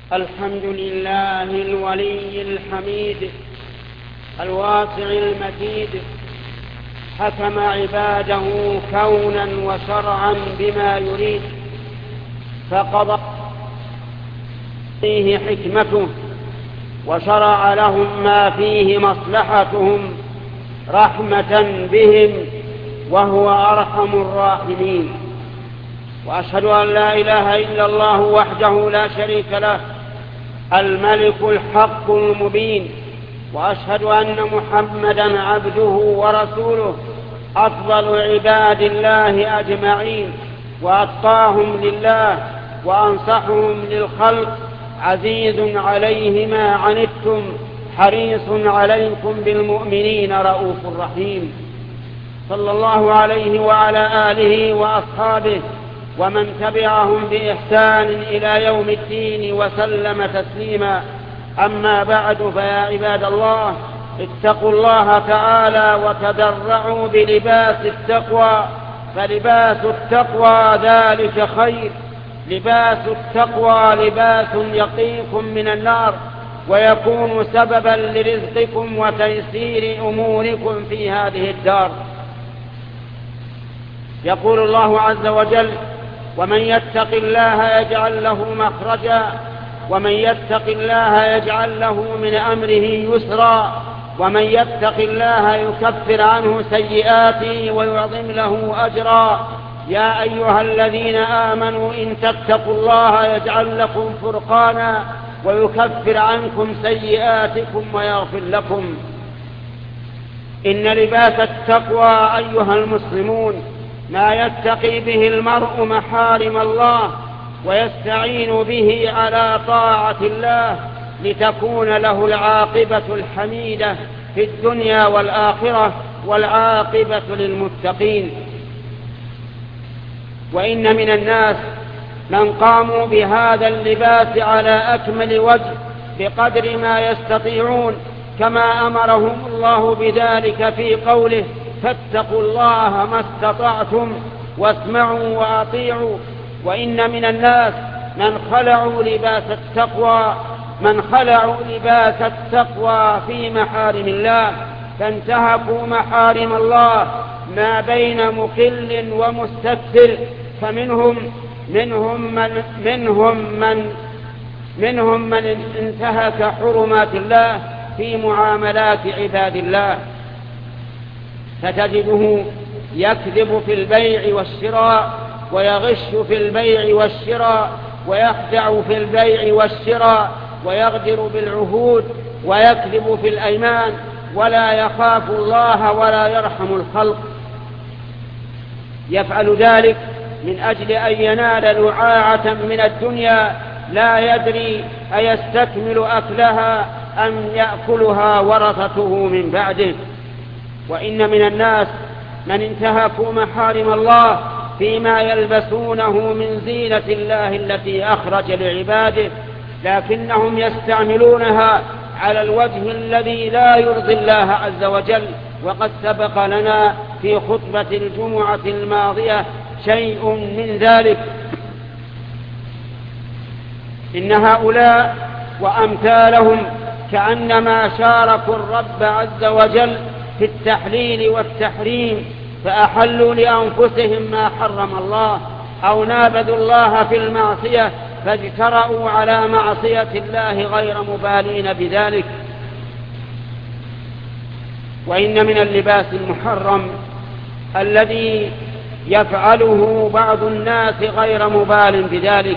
الحمد لله الولي الحميد الواسع المجيد، حكم عباده كونا وشرعا بما يريد، فقضى فيه حكمته وشرع لهم ما فيه مصلحتهم رحمة بهم، وهو أرحم الراحمين. وأشهد أن لا إله إلا الله وحده لا شريك له الملك الحق المبين، وأشهد أن محمدا عبده ورسوله أفضل عباد الله أجمعين، وأتقاهم لله وأنصحهم للخلق، عزيز عليه ما عنتم حريص عليكم بالمؤمنين رؤوف رحيم. صلى الله عليه وعلى آله وأصحابه ومن تبعهم بإحسان إلى يوم الدين وسلم تسليما. أما بعد، فيا عباد الله، اتقوا الله تعالى وتدرعوا بلباس التقوى، فلباس التقوى ذلك خير. لباس التقوى لباس يقيكم من النار ويكون سببا لرزقكم وتيسير أموركم في هذه الدار. يقول الله عز وجل: ومن يتق الله يجعل له مخرجا ومن يتق الله يجعل له من أمره يسرا ومن يتق الله يكفر عنه سيئاته ويعظم له أجرا. يا أيها الذين آمنوا إن تتقوا الله يجعل لكم فرقانا ويكفر عنكم سيئاتكم ويغفر لكم. إن لباس التقوى أيها المسلمون ما يتقي به المرء محارم الله ويستعين به على طاعة الله لتكون له العاقبة الحميدة في الدنيا والآخرة، والعاقبة للمتقين. وإن من الناس من قاموا بهذا اللباس على أكمل وجه بقدر ما يستطيعون، كما أمرهم الله بذلك في قوله: فاتقوا الله ما استطعتم واسمعوا وأطيعوا. وإن من الناس من خلعوا لباس التقوى في محارم الله، فانتهكوا محارم الله ما بين مقل ومستكثر. فمنهم من انتهك حرمات الله في معاملات عباد الله، فتجده يكذب في البيع والشراء ويغش في البيع والشراء ويخدع في البيع والشراء ويغدر بالعهود ويكذب في الأيمان، ولا يخاف الله ولا يرحم الخلق. يفعل ذلك من أجل أن ينال لعاعة من الدنيا، لا يدري أيستكمل أكلها أم يأكلها ورثته من بعده. وإن من الناس من انتهكوا محارم الله فيما يلبسونه من زينة الله التي أخرج لعباده، لكنهم يستعملونها على الوجه الذي لا يرضي الله عز وجل. وقد سبق لنا في خطبة الجمعة الماضية شيء من ذلك. إن هؤلاء وأمثالهم كأنما شاركوا الرب عز وجل في التحليل والتحريم، فأحلوا لأنفسهم ما حرم الله، أو نابذوا الله في المعصية فاجترأوا على معصية الله غير مبالين بذلك. وإن من اللباس المحرم الذي يفعله بعض الناس غير مبال بذلك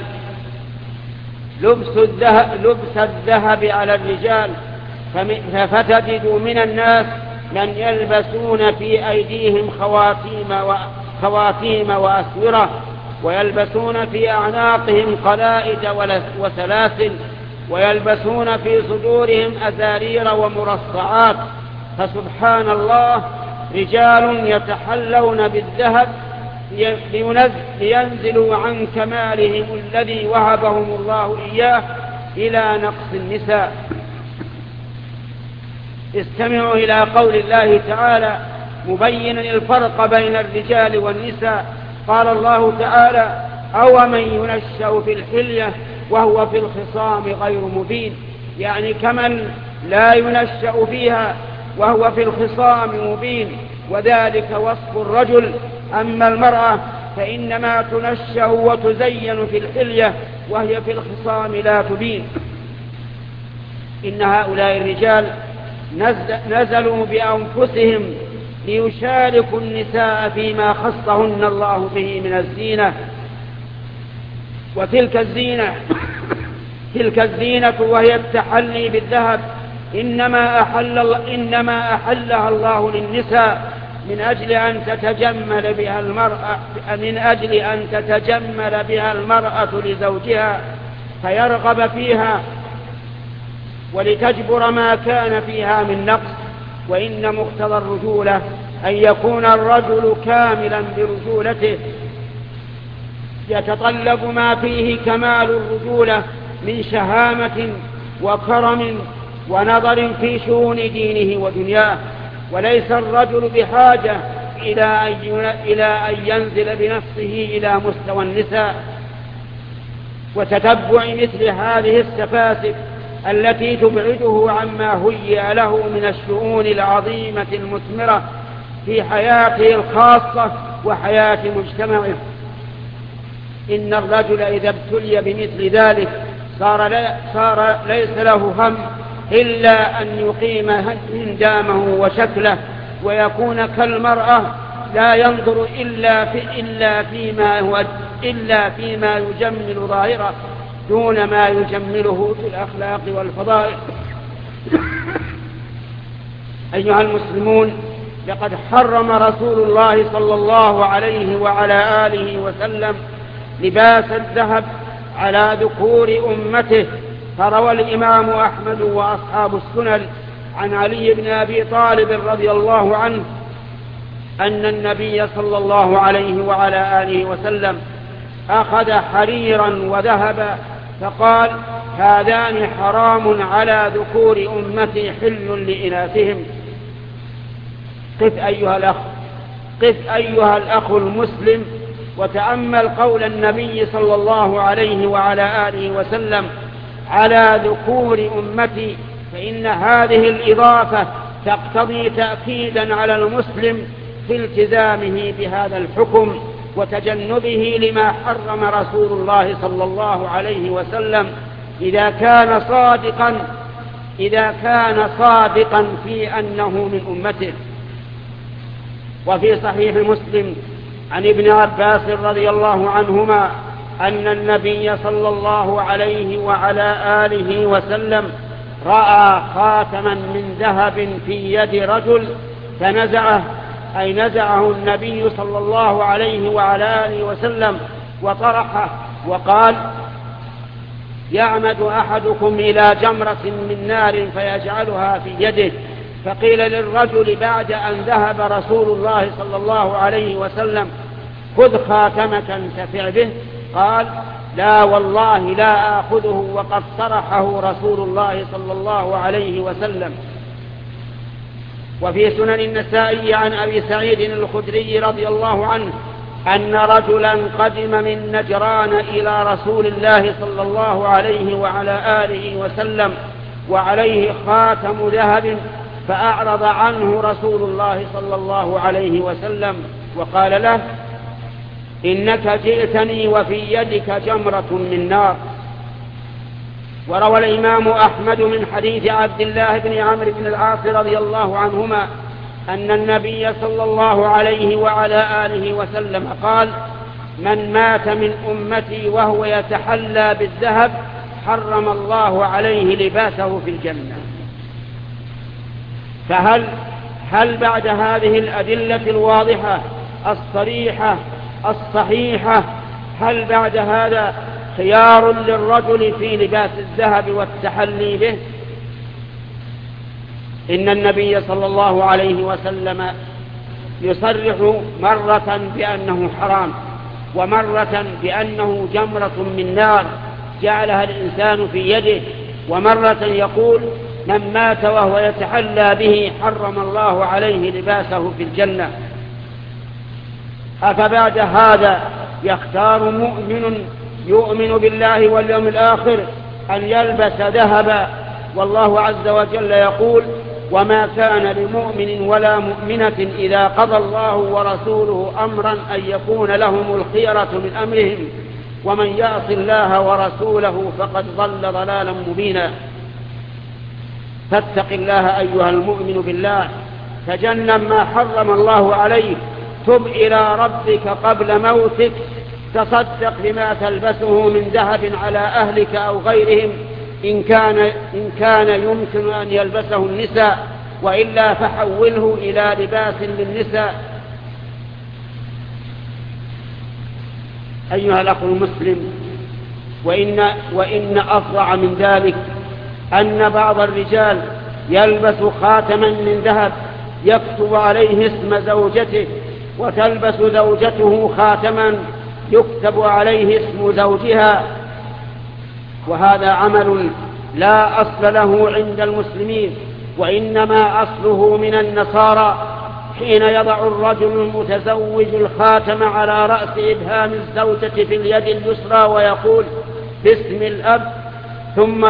لبس الذهب على الرجال، فتجد من الناس من يلبسون في أيديهم خواتيم وأسورة، ويلبسون في أعناقهم قلائد وسلاسل، ويلبسون في صدورهم أزارير ومرصعات. فسبحان الله، رجال يتحلون بالذهب لينزلوا عن كمالهم الذي وهبهم الله إياه إلى نقص النساء. استمعوا إلى قول الله تعالى مبينا الفرق بين الرجال والنساء. قال الله تعالى: أو من ينشأ في الحلية وهو في الخصام غير مبين، يعني كمن لا ينشأ فيها وهو في الخصام مبين، وذلك وصف الرجل. أما المرأة فإنما تنشأ وتزين في الحلية وهي في الخصام لا تبين. إن هؤلاء الرجال نزلوا بأنفسهم ليشاركوا النساء فيما خصهن الله به من الزينة، وتلك الزينة وهي التحلي بالذهب إنما أحلها الله للنساء من أجل أن تتجمل بها المرأة لزوجها فيرغب فيها ولتجبر ما كان فيها من نقص. وإن مقتضى الرجولة أن يكون الرجل كاملا برجولته، يتطلب ما فيه كمال الرجولة من شهامة وكرم ونظر في شؤون دينه ودنياه، وليس الرجل بحاجة إلى أن ينزل بنفسه إلى مستوى النساء وتتبع مثل هذه السفاسف التي تبعده عما هيئ له من الشؤون العظيمة المثمرة في حياته الخاصة وحياة مجتمعه. إن الرجل إذا ابتلي بمثل ذلك صار ليس له هم إلا أن يقيم هندامه وشكله ويكون كالمرأة، لا ينظر إلا فيما يجمل ظاهره دون ما يجمله في الأخلاق والفضائل. أيها المسلمون، لقد حرم رسول الله صلى الله عليه وعلى آله وسلم لباس الذهب على ذكور أمته. فروى الإمام أحمد وأصحاب السنن عن علي بن أبي طالب رضي الله عنه أن النبي صلى الله عليه وعلى آله وسلم أخذ حريرا وذهبا فقال: هذان حرام على ذكور أمتي حل لإناثهم. قف أيها الأخ المسلم وتأمل قول النبي صلى الله عليه وعلى آله وسلم على ذكور أمتي، فإن هذه الإضافة تقتضي تأكيدا على المسلم في التزامه بهذا الحكم وتجنبه لما حرم رسول الله صلى الله عليه وسلم إذا كان صادقا في أنه من أمته. وفي صحيح مسلم عن ابن عباس رضي الله عنهما أن النبي صلى الله عليه وعلى آله وسلم رأى خاتما من ذهب في يد رجل فنزعه، أي نزعه النبي صلى الله عليه وعلى آله وسلم وطرحه وقال: يعمد أحدكم إلى جمرة من نار فيجعلها في يده. فقيل للرجل بعد أن ذهب رسول الله صلى الله عليه وسلم: خذ خاتمك انتفع به. قال: لا والله لا آخذه وقد طرحه رسول الله صلى الله عليه وسلم. وفي سنن النسائي عن أبي سعيد الخدري رضي الله عنه أن رجلا قدم من نجران إلى رسول الله صلى الله عليه وعلى آله وسلم وعليه خاتم ذهب، فأعرض عنه رسول الله صلى الله عليه وسلم وقال له: إنك جئتني وفي يدك جمرة من نار. وروى الإمام أحمد من حديث عبد الله بن عمرو بن العاص رضي الله عنهما أن النبي صلى الله عليه وعلى آله وسلم قال: من مات من أمتي وهو يتحلى بالذهب حرم الله عليه لباسه في الجنة. فهل بعد هذه الأدلة الواضحة الصريحة الصحيحة هل بعد هذا خيار للرجل في لباس الذهب والتحلي به؟ إن النبي صلى الله عليه وسلم يصرح مرة بأنه حرام ومرة بأنه جمرة من نار جعلها الإنسان في يده، ومرة يقول: من مات وهو يتحلى به حرم الله عليه لباسه في الجنة. أفبعد هذا يختار مؤمن يؤمن بالله واليوم الآخر أن يلبس ذهبا، والله عز وجل يقول: وما كان لمؤمن ولا مؤمنة إذا قضى الله ورسوله أمرا أن يكون لهم الخيرة من أمرهم ومن يعص الله ورسوله فقد ضل ضلالا مبينا. فاتق الله أيها المؤمن بالله، تجنب ما حرم الله عليك، تب إلى ربك قبل موتك، تصدق بما تلبسه من ذهب على أهلك أو غيرهم إن كان يمكن أن يلبسه النساء، وإلا فحوله إلى لباس للنساء. أيها الأخ المسلم، وإن أفظع من ذلك أن بعض الرجال يلبس خاتما من ذهب يكتب عليه اسم زوجته، وتلبس زوجته خاتما يكتب عليه اسم زوجها، وهذا عمل لا أصل له عند المسلمين، وإنما أصله من النصارى، حين يضع الرجل المتزوج الخاتم على رأس إبهام الزوجة في اليد اليسرى ويقول باسم الأب، ثم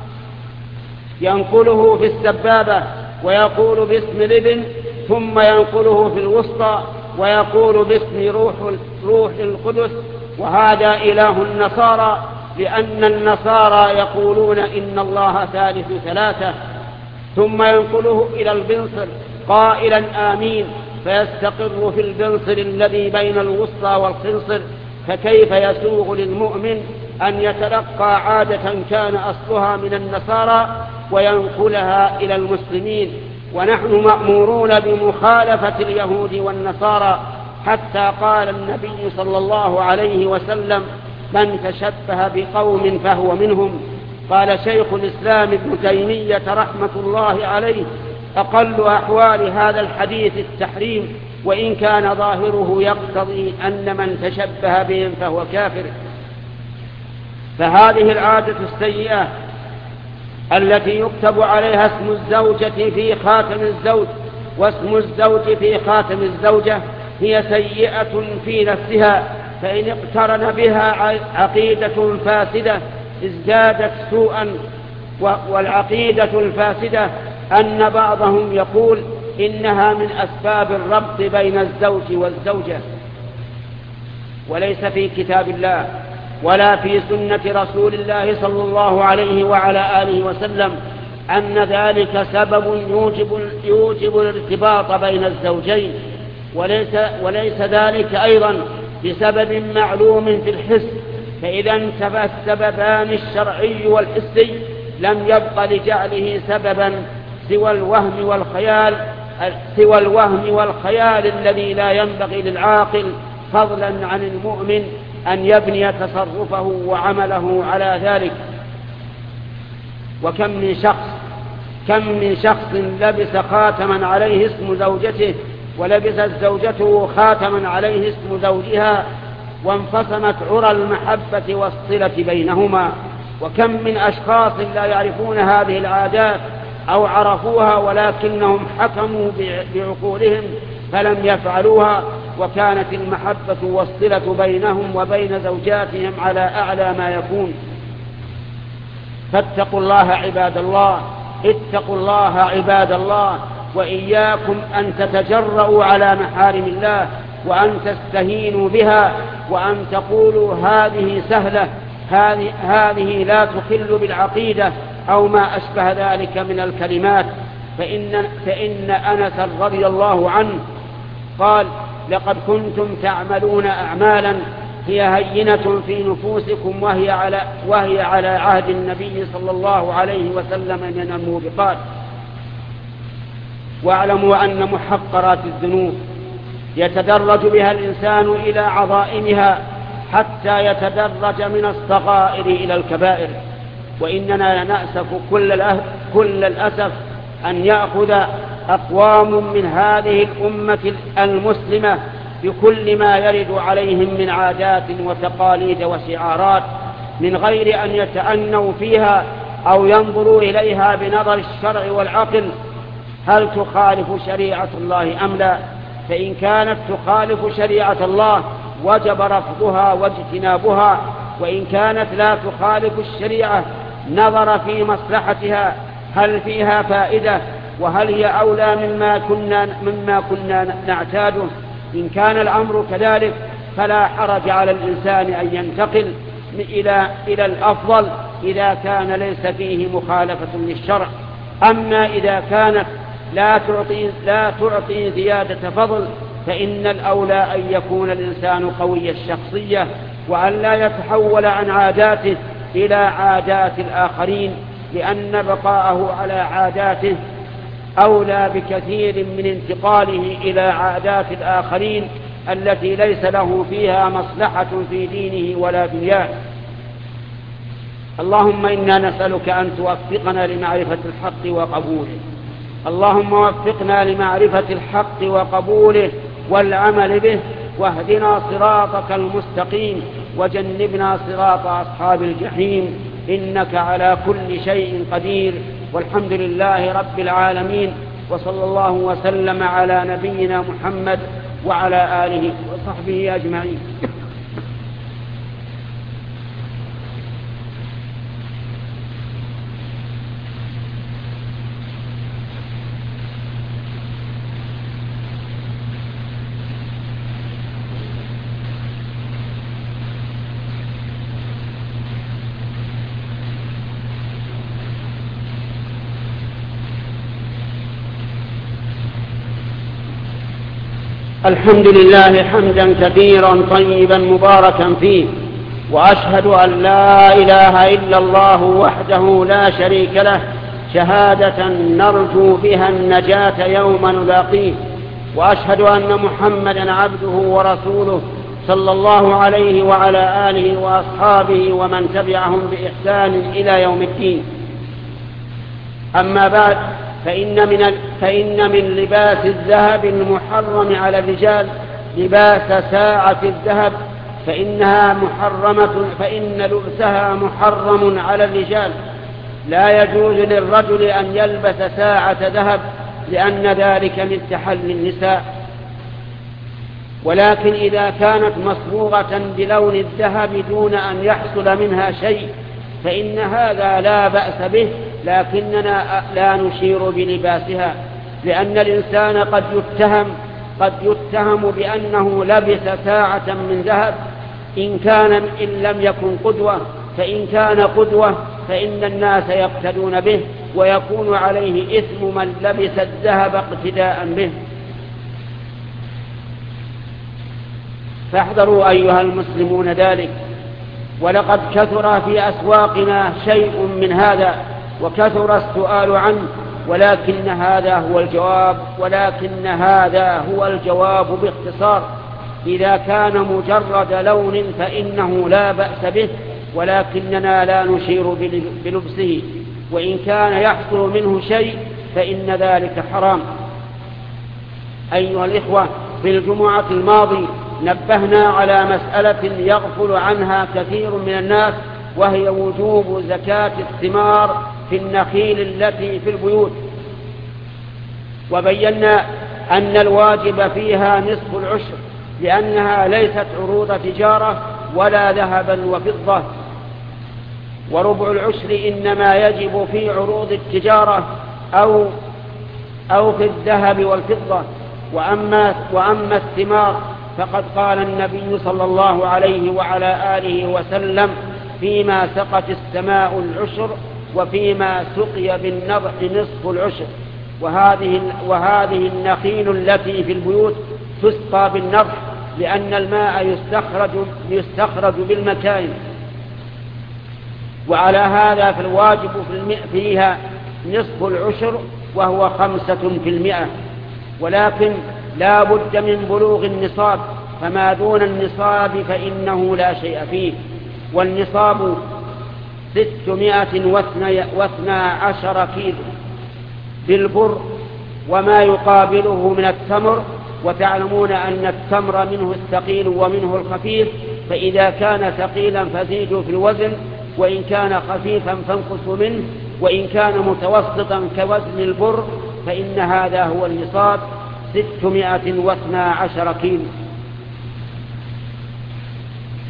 ينقله في السبابة ويقول باسم الابن، ثم ينقله في الوسطى ويقول باسم روح القدس، وهذا إله النصارى، لأن النصارى يقولون إن الله ثالث ثلاثة، ثم ينقله إلى البنصر قائلا آمين، فيستقر في البنصر الذي بين الوسطى والخنصر. فكيف يسوغ للمؤمن أن يتلقى عادة كان أصلها من النصارى وينقلها إلى المسلمين؟ ونحن مأمورون بمخالفة اليهود والنصارى، حتى قال النبي صلى الله عليه وسلم: من تشبه بقوم فهو منهم. قال شيخ الإسلام ابن تيمية رحمة الله عليه: أقل أحوال هذا الحديث التحريم، وإن كان ظاهره يقتضي أن من تشبه بهم فهو كافر. فهذه العادة السيئة التي يكتب عليها اسم الزوجة في خاتم الزوج واسم الزوج في خاتم الزوجة هي سيئة في نفسها، فإن اقترن بها عقيدة فاسدة ازدادت سوءا. والعقيدة الفاسدة أن بعضهم يقول إنها من أسباب الربط بين الزوج والزوجة، وليس في كتاب الله ولا في سنة رسول الله صلى الله عليه وعلى آله وسلم أن ذلك سبب يوجب الارتباط بين الزوجين، وليس ذلك أيضا بسبب معلوم في الحس، فإذا انتفى السببان الشرعي والحسي لم يبق لجعله سببا سوى الوهم والخيال الذي لا ينبغي للعاقل فضلا عن المؤمن أن يبني تصرفه وعمله على ذلك. وكم من شخص لبس خاتما عليه اسم زوجته ولبست زوجته خاتما عليه اسم زوجها وانفصمت عرى المحبة والصلة بينهما. وكم من أشخاص لا يعرفون هذه العادات أو عرفوها ولكنهم حكموا بعقولهم فلم يفعلوها، وكانت المحبة والصلة بينهم وبين زوجاتهم على أعلى ما يكون. فاتقوا الله عباد الله، اتقوا الله عباد الله، وإياكم أن تتجرؤوا على محارم الله وأن تستهينوا بها وأن تقولوا هذه سهلة، هذه لا تخل بالعقيدة أو ما أشبه ذلك من الكلمات. فإن أنس رضي الله عنه قال: لقد كنتم تعملون أعمالا هي هينة في نفوسكم وهي على عهد النبي صلى الله عليه وسلم من الموبقات. واعلموا أن محقرات الذنوب يتدرج بها الإنسان إلى عظائمها حتى يتدرج من الصغائر إلى الكبائر. وإننا نأسف كل الأسف أن يأخذ أقوام من هذه الأمة المسلمة بكل ما يرد عليهم من عادات وتقاليد وشعارات من غير أن يتأنوا فيها أو ينظروا إليها بنظر الشرع والعقل هل تخالف شريعة الله أم لا. فإن كانت تخالف شريعة الله وجب رفضها واجتنابها، وإن كانت لا تخالف الشريعة نظر في مصلحتها هل فيها فائدة وهل هي أولى مما كنا نعتاده. إن كان الأمر كذلك فلا حرج على الإنسان أن ينتقل إلى الأفضل إذا كان ليس فيه مخالفة للشرع. أما إذا كانت لا تعطي زيادة فضل فإن الأولى أن يكون الإنسان قوي الشخصية، وأن لا يتحول عن عاداته إلى عادات الآخرين، لأن بقاءه على عاداته أولى بكثير من انتقاله إلى عادات الآخرين التي ليس له فيها مصلحة في دينه ولا دنياه. اللهم إنا نسألك أن توفقنا لمعرفة الحق وقبوله. اللهم وفقنا لمعرفة الحق وقبوله والعمل به، واهدنا صراطك المستقيم، وجنبنا صراط أصحاب الجحيم، إنك على كل شيء قدير، والحمد لله رب العالمين، وصلى الله وسلم على نبينا محمد وعلى آله وصحبه أجمعين. الحمد لله حمدا كثيرا طيبا مباركا فيه، وأشهد أن لا إله إلا الله وحده لا شريك له شهادة نرجو بها النجاة يوم نلاقيه، وأشهد أن محمدا عبده ورسوله صلى الله عليه وعلى آله وأصحابه ومن تبعهم بإحسان إلى يوم الدين. أما بعد، فإن من لباس الذهب المحرم على الرجال لباس ساعة الذهب، فإن لبسها محرم على الرجال. لا يجوز للرجل أن يلبس ساعة ذهب لأن ذلك من تحلي النساء، ولكن إذا كانت مصبوغة بلون الذهب دون أن يحصل منها شيء فإن هذا لا بأس به، لكننا لا نشير بلباسها، لأن الإنسان قد يتهم بأنه لبس ساعة من ذهب إن لم يكن قدوة، فإن كان قدوة فإن الناس يقتدون به، ويكون عليه إثم من لبس الذهب اقتداء به. فاحذروا أيها المسلمون ذلك. ولقد كثر في أسواقنا شيء من هذا وكثر السؤال عنه، ولكن هذا هو الجواب باختصار. إذا كان مجرد لون فإنه لا بأس به، ولكننا لا نشير بلبسه، وإن كان يحصل منه شيء فإن ذلك حرام. أيها الإخوة، في الجمعة الماضية نبهنا على مسألة يغفل عنها كثير من الناس، وهي وجوب زكاة الثمار في النخيل التي في البيوت، وبينا أن الواجب فيها نصف العشر، لأنها ليست عروض تجارة ولا ذهبا وفضة، وربع العشر إنما يجب في عروض التجارة أو في الذهب والفضة. وأما الثمار فقد قال النبي صلى الله عليه وعلى آله وسلم: فيما سقت السماء العشر، وفيما سقي بالنضح نصف العشر. وهذه النخيل التي في البيوت تسقى بالنضح، لأن الماء يستخرج بالمكاين، وعلى هذا فالواجب فيها نصف العشر وهو 5%، ولكن لا بد من بلوغ النصاب، فما دون النصاب فإنه لا شيء فيه. والنصاب 612 كيلو بالبر وما يقابله من التمر، وتعلمون أن التمر منه الثقيل ومنه الخفيف، فإذا كان ثقيلا فزيدوا في الوزن، وإن كان خفيفا فانقصوا منه، وإن كان متوسطا كوزن البر فإن هذا هو النصاب 612 كيلو.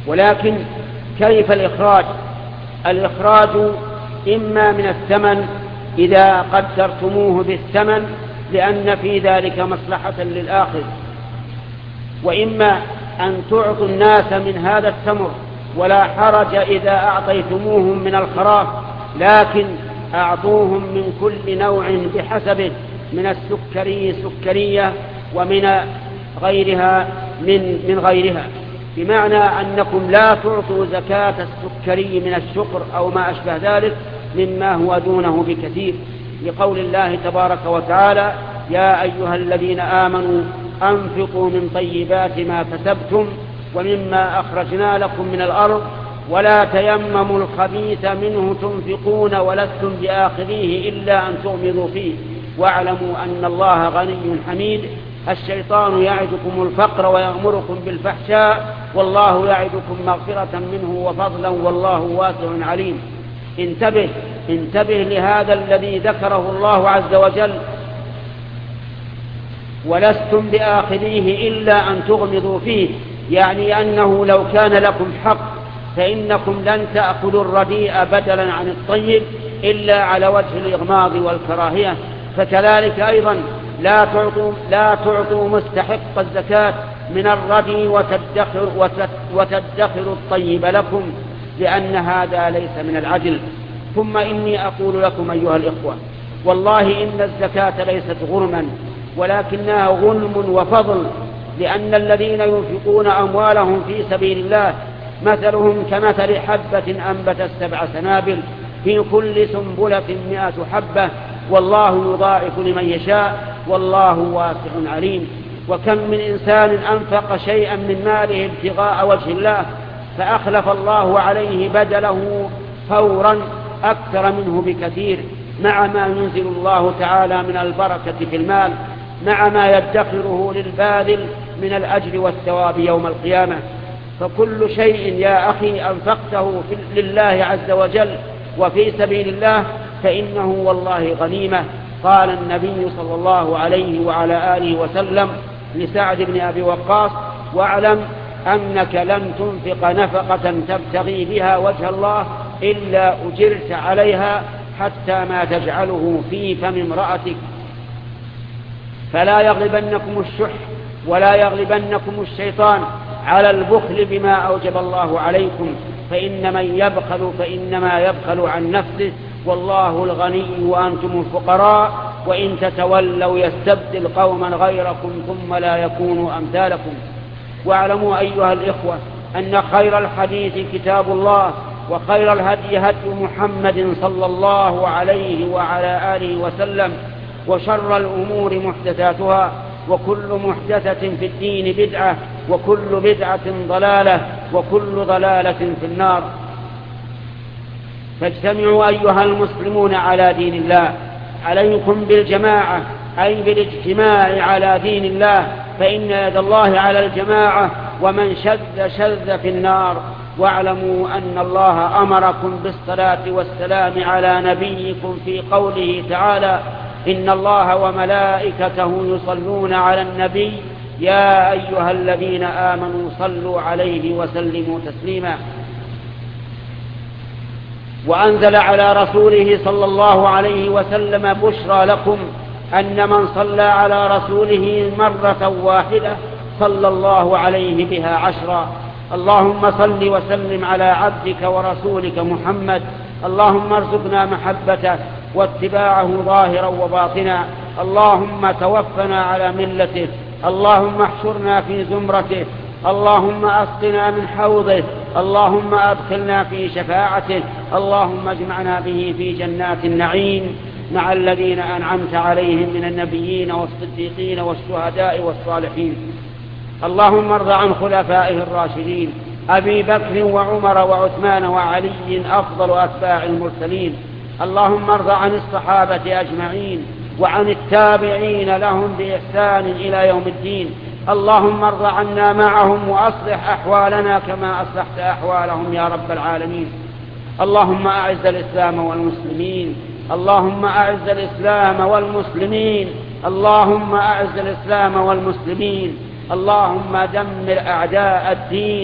ولكن كيف الإخراج؟ الإخراج إما من الثمن إذا قدرتموه بالثمن لأن في ذلك مصلحة للآخر، وإما أن تعطوا الناس من هذا التمر، ولا حرج إذا أعطيتموهم من الخراف، لكن أعطوهم من كل نوع بحسبه، من السكري سكرية ومن غيرها من غيرها، بمعنى أنكم لا تعطوا زكاة السكري من الشقر أو ما أشبه ذلك مما هو دونه بكثير، لقول الله تبارك وتعالى: يا أيها الذين آمنوا أنفقوا من طيبات ما كسبتم ومما أخرجنا لكم من الأرض ولا تيمموا الخبيث منه تنفقون ولستم بآخذيه إلا أن تغمضوا فيه واعلموا أن الله غني حميد. الشيطان يعدكم الفقر ويأمركم بالفحشاء والله يعدكم مغفرة منه وفضلا والله واسع عليم. انتبه لهذا الذي ذكره الله عز وجل: ولستم بآخذيه إلا أن تغمضوا فيه، يعني أنه لو كان لكم حق فإنكم لن تأخذوا الرديء بدلا عن الطيب إلا على وجه الإغماض والكراهية. فكذلك أيضا لا تعطوا مستحق الزكاة من الردي وتدخروا الطيب لكم، لأن هذا ليس من العدل. ثم إني أقول لكم أيها الإخوة، والله إن الزكاة ليست غرما ولكنها غنم وفضل، لأن الذين ينفقون أموالهم في سبيل الله مثلهم كمثل حبة أنبتت 7 سنابل في كل سنبلة 100 حبة والله يضاعف لمن يشاء والله واسع عليم. وكم من إنسان أنفق شيئا من ماله ابتغاء وجه الله فأخلف الله عليه بدله فورا أكثر منه بكثير، مع ما ينزل الله تعالى من البركة في المال، مع ما يدخره للباذل من الأجر والثواب يوم القيامة. فكل شيء يا أخي أنفقته لله عز وجل وفي سبيل الله فإنه والله غنيمة. قال النبي صلى الله عليه وعلى آله وسلم لسعد بن أبي وقاص: واعلم أنك لن تنفق نفقة تبتغي بها وجه الله إلا أجرت عليها حتى ما تجعله في فم امرأتك. فلا يغلبنكم الشح ولا يغلبنكم الشيطان على البخل بما أوجب الله عليكم، فإن من يبخل فإنما يبخل عن نفسه والله الغني وأنتم الفقراء وإن تتولوا يستبدل قوما غيركم ثم لا يكونوا أمثالكم. واعلموا أيها الإخوة أن خير الحديث كتاب الله وخير الهدي هدي محمد صلى الله عليه وعلى آله وسلم، وشر الأمور محدثاتها وكل محدثة في الدين بدعة وكل بدعة ضلالة وكل ضلالة في النار. فاجتمعوا أيها المسلمون على دين الله، عليكم بالجماعة أي بالاجتماع على دين الله، فإن يد الله على الجماعة ومن شذ في النار. واعلموا أن الله أمركم بالصلاة والسلام على نبيكم في قوله تعالى: إن الله وملائكته يصلون على النبي يا أيها الذين آمنوا صلوا عليه وسلموا تسليما. وأنزل على رسوله صلى الله عليه وسلم: بشرى لكم أن من صلى على رسوله مرة واحدة صلى الله عليه بها 10. اللهم صل وسلم على عبدك ورسولك محمد، اللهم ارزقنا محبته واتباعه ظاهرا وباطنا، اللهم توفنا على ملته، اللهم احشرنا في زمرته، اللهم أسقنا من حوضه، اللهم أدخلنا في شفاعته، اللهم اجمعنا به في جنات النعيم مع الذين أنعمت عليهم من النبيين والصديقين والشهداء والصالحين. اللهم ارض عن خلفائه الراشدين أبي بكر وعمر وعثمان وعلي أفضل أتباع المرسلين. اللهم ارض عن الصحابة أجمعين وعن التابعين لهم بإحسان إلى يوم الدين. اللهم ارض عنا معهم وأصلح أحوالنا كما أصلحت أحوالهم يا رب العالمين. اللهم أعز الإسلام والمسلمين، اللهم أعز الإسلام والمسلمين، اللهم أعز الإسلام والمسلمين، اللهم دمر أعداء الدين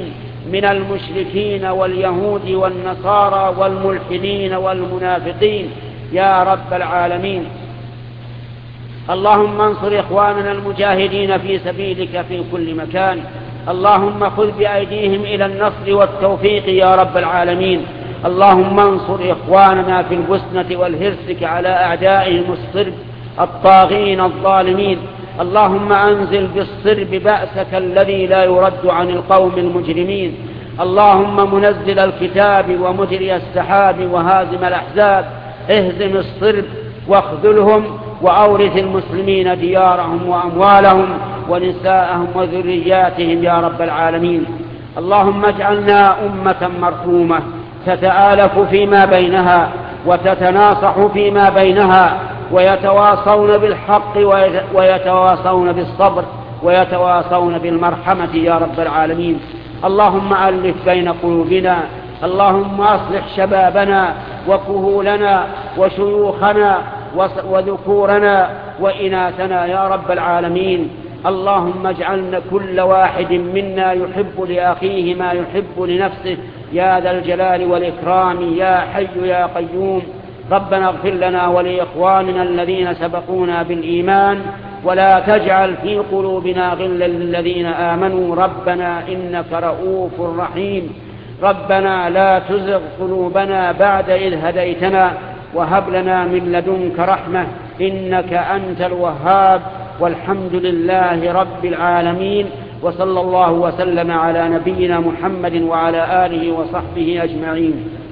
من المشركين واليهود والنصارى والملحدين والمنافقين يا رب العالمين. اللهم انصر إخواننا المجاهدين في سبيلك في كل مكان. اللهم خذ بأيديهم إلى النصر والتوفيق يا رب العالمين. اللهم انصر إخواننا في البوسنة والهرسك على أعدائهم الصرب الطاغين الظالمين. اللهم أنزل بالصرب بأسك الذي لا يرد عن القوم المجرمين. اللهم منزل الكتاب ومجري السحاب وهازم الأحزاب، اهزم الصرب واخذلهم، وأورث المسلمين ديارهم وأموالهم ونساءهم وذرياتهم يا رب العالمين. اللهم اجعلنا أمة مرحومة تتآلف فيما بينها وتتناصح فيما بينها، ويتواصون بالحق ويتواصون بالصبر ويتواصون بالمرحمة يا رب العالمين. اللهم ألف بين قلوبنا. اللهم أصلح شبابنا وكهولنا وشيوخنا وذكورنا وإناثنا يا رب العالمين. اللهم اجعلنا كل واحد منا يحب لأخيه ما يحب لنفسه يا ذا الجلال والإكرام يا حي يا قيوم. ربنا اغفر لنا ولإخواننا الذين سبقونا بالإيمان، ولا تجعل في قلوبنا غلا للذين آمنوا ربنا إنك رؤوف رحيم. ربنا لا تزغ قلوبنا بعد إذ هديتنا وهب لنا من لدنك رحمة إنك أنت الوهاب. والحمد لله رب العالمين، وصلى الله وسلم على نبينا محمد وعلى آله وصحبه أجمعين.